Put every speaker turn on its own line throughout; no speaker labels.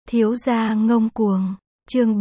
Thiếu gia ngông cuồng. Chương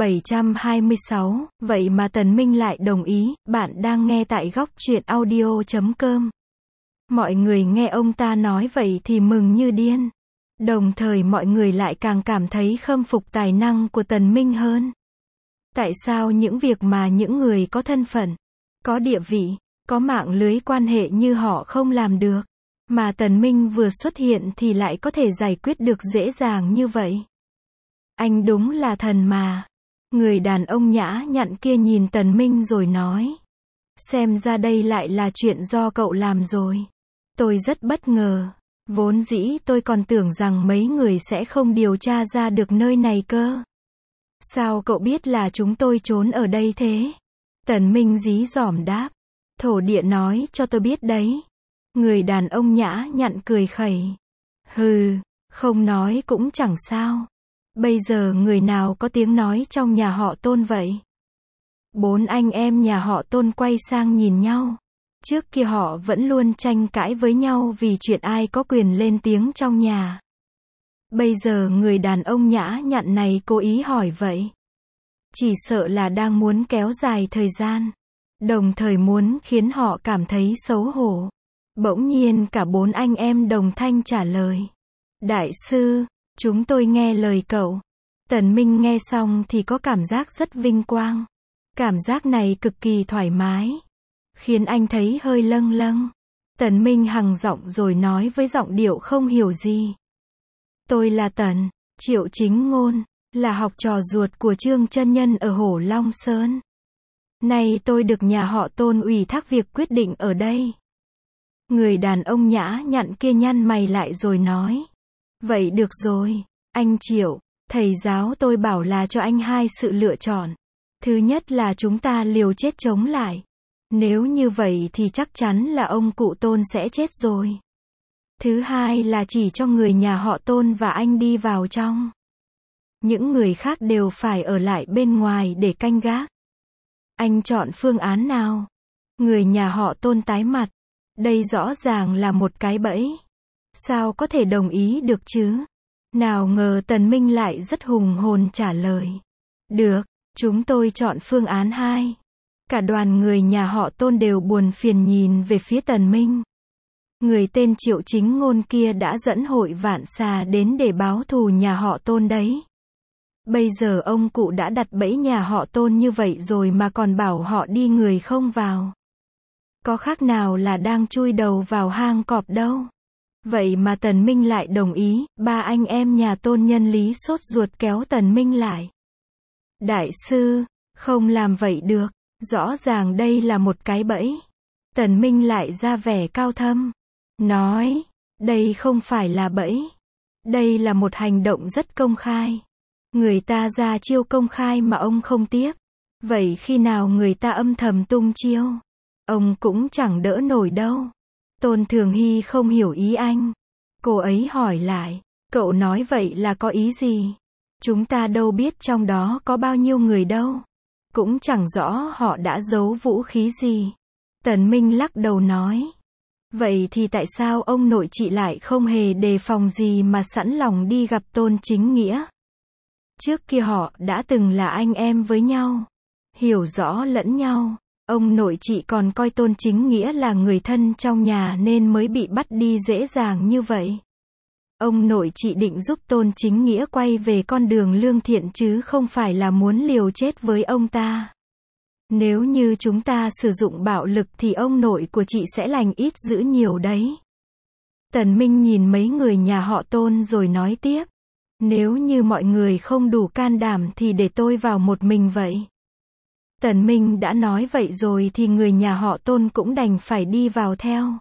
726, vậy mà Tần Minh lại đồng ý. Bạn đang nghe tại góc truyện audio.com. Mọi người nghe ông ta nói vậy thì mừng như điên. Đồng thời mọi người lại càng cảm thấy khâm phục tài năng của Tần Minh hơn. Tại sao những việc mà những người có thân phận, có địa vị, có mạng lưới quan hệ như họ không làm được, mà Tần Minh vừa xuất hiện thì lại có thể giải quyết được dễ dàng như vậy? Anh đúng là thần mà. Người đàn ông nhã nhặn kia nhìn Tần Minh rồi nói. Xem ra đây lại là chuyện do cậu làm rồi. Tôi rất bất ngờ. Vốn dĩ tôi còn tưởng rằng mấy người sẽ không điều tra ra được nơi này cơ. Sao cậu biết là chúng tôi trốn ở đây thế? Tần Minh dí dỏm đáp. Thổ địa nói cho tôi biết đấy. Người đàn ông nhã nhặn cười khẩy. Hừ, không nói cũng chẳng sao. Bây giờ người nào có tiếng nói trong nhà họ Tôn vậy? 4 anh em nhà họ Tôn quay sang nhìn nhau. Trước kia họ vẫn luôn tranh cãi với nhau vì chuyện ai có quyền lên tiếng trong nhà. Bây giờ người đàn ông nhã nhặn này cố ý hỏi vậy. Chỉ sợ là đang muốn kéo dài thời gian. Đồng thời muốn khiến họ cảm thấy xấu hổ. Bỗng nhiên cả 4 anh em đồng thanh trả lời. Đại sư, chúng tôi nghe lời cậu. Tần Minh nghe xong thì có cảm giác rất vinh quang. Cảm giác này cực kỳ thoải mái. Khiến anh thấy hơi lâng lâng. Tần Minh hằng giọng rồi nói với giọng điệu không hiểu gì. Tôi là Tần, Triệu Chính Ngôn, là học trò ruột của Trương Chân Nhân ở Hổ Long Sơn. Nay tôi được nhà họ Tôn ủy thác việc quyết định ở đây. Người đàn ông nhã nhặn kia nhăn mày lại rồi nói. Vậy được rồi, anh Triệu, thầy giáo tôi bảo là cho anh 2 sự lựa chọn. Thứ nhất là chúng ta liều chết chống lại. Nếu như vậy thì chắc chắn là ông cụ Tôn sẽ chết rồi. Thứ hai là chỉ cho người nhà họ Tôn và anh đi vào trong. Những người khác đều phải ở lại bên ngoài để canh gác. Anh chọn phương án nào? Người nhà họ Tôn tái mặt. Đây rõ ràng là một cái bẫy. Sao có thể đồng ý được chứ? Nào ngờ Tần Minh lại rất hùng hồn trả lời. Được, chúng tôi chọn phương án 2. Cả đoàn người nhà họ Tôn đều buồn phiền nhìn về phía Tần Minh. Người tên Triệu Chính Ngôn kia đã dẫn hội vạn xà đến để báo thù nhà họ Tôn đấy. Bây giờ ông cụ đã đặt bẫy nhà họ Tôn như vậy rồi mà còn bảo họ đi người không vào. Có khác nào là đang chui đầu vào hang cọp đâu. Vậy mà Tần Minh lại đồng ý. 3 anh em nhà Tôn Nhân Lý sốt ruột kéo Tần Minh lại. Đại sư, không làm vậy được. Rõ ràng đây là một cái bẫy. Tần Minh lại ra vẻ cao thâm. Nói, đây không phải là bẫy. Đây là một hành động rất công khai. Người ta ra chiêu công khai mà ông không tiếp. Vậy khi nào người ta âm thầm tung chiêu, ông cũng chẳng đỡ nổi đâu. Tôn Thường Hy không hiểu ý anh. Cô ấy hỏi lại, cậu nói vậy là có ý gì? Chúng ta đâu biết trong đó có bao nhiêu người đâu. Cũng chẳng rõ họ đã giấu vũ khí gì. Tần Minh lắc đầu nói. Vậy thì tại sao ông nội chị lại không hề đề phòng gì mà sẵn lòng đi gặp Tôn Chính Nghĩa? Trước kia họ đã từng là anh em với nhau. Hiểu rõ lẫn nhau. Ông nội chị còn coi Tôn Chính Nghĩa là người thân trong nhà nên mới bị bắt đi dễ dàng như vậy. Ông nội chị định giúp Tôn Chính Nghĩa quay về con đường lương thiện chứ không phải là muốn liều chết với ông ta. Nếu như chúng ta sử dụng bạo lực thì ông nội của chị sẽ lành ít dữ nhiều đấy. Tần Minh nhìn mấy người nhà họ Tôn rồi nói tiếp. Nếu như mọi người không đủ can đảm thì để tôi vào một mình vậy. Tần Minh đã nói vậy rồi thì người nhà họ Tôn cũng đành phải đi vào theo.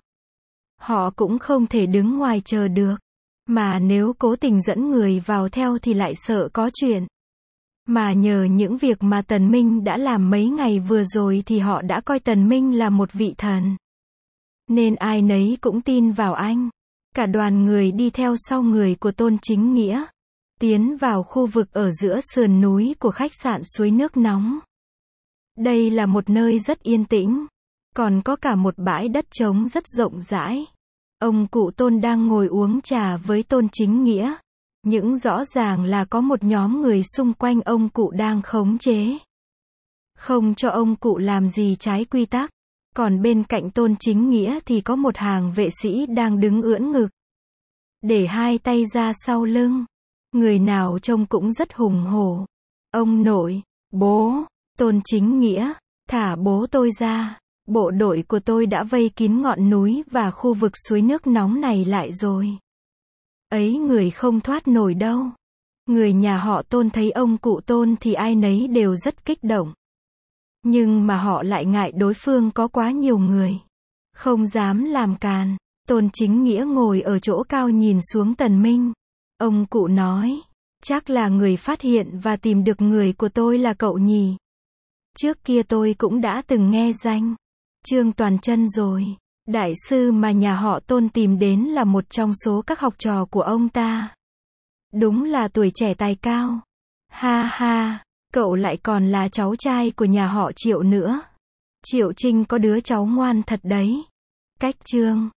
Họ cũng không thể đứng ngoài chờ được. Mà nếu cố tình dẫn người vào theo thì lại sợ có chuyện. Mà nhờ những việc mà Tần Minh đã làm mấy ngày vừa rồi thì họ đã coi Tần Minh là một vị thần. Nên ai nấy cũng tin vào anh. Cả đoàn người đi theo sau người của Tôn Chính Nghĩa. Tiến vào khu vực ở giữa sườn núi của khách sạn Suối Nước Nóng. Đây là một nơi rất yên tĩnh. Còn có cả một bãi đất trống rất rộng rãi. Ông cụ Tôn đang ngồi uống trà với Tôn Chính Nghĩa. Nhưng rõ ràng là có một nhóm người xung quanh ông cụ đang khống chế. Không cho ông cụ làm gì trái quy tắc. Còn bên cạnh Tôn Chính Nghĩa thì có một hàng vệ sĩ đang đứng ưỡn ngực. Để hai tay ra sau lưng. Người nào trông cũng rất hùng hổ. Ông nội, bố, Tôn Chính Nghĩa, thả bố tôi ra. Bộ đội của tôi đã vây kín ngọn núi và khu vực suối nước nóng này lại rồi. Ấy người không thoát nổi đâu. Người nhà họ Tôn thấy ông cụ Tôn thì ai nấy đều rất kích động. Nhưng mà họ lại ngại đối phương có quá nhiều người. Không dám làm càn. Tôn Chính Nghĩa ngồi ở chỗ cao nhìn xuống Tần Minh. Ông cụ nói, chắc là người phát hiện và tìm được người của tôi là cậu nhỉ. Trước kia tôi cũng đã từng nghe danh Trương Toàn Chân rồi. Đại sư mà nhà họ Tôn tìm đến là một trong số các học trò của ông ta. Đúng là tuổi trẻ tài cao. Ha ha, cậu lại còn là cháu trai của nhà họ Triệu nữa. Triệu Trinh có đứa cháu ngoan thật đấy. Cách Trương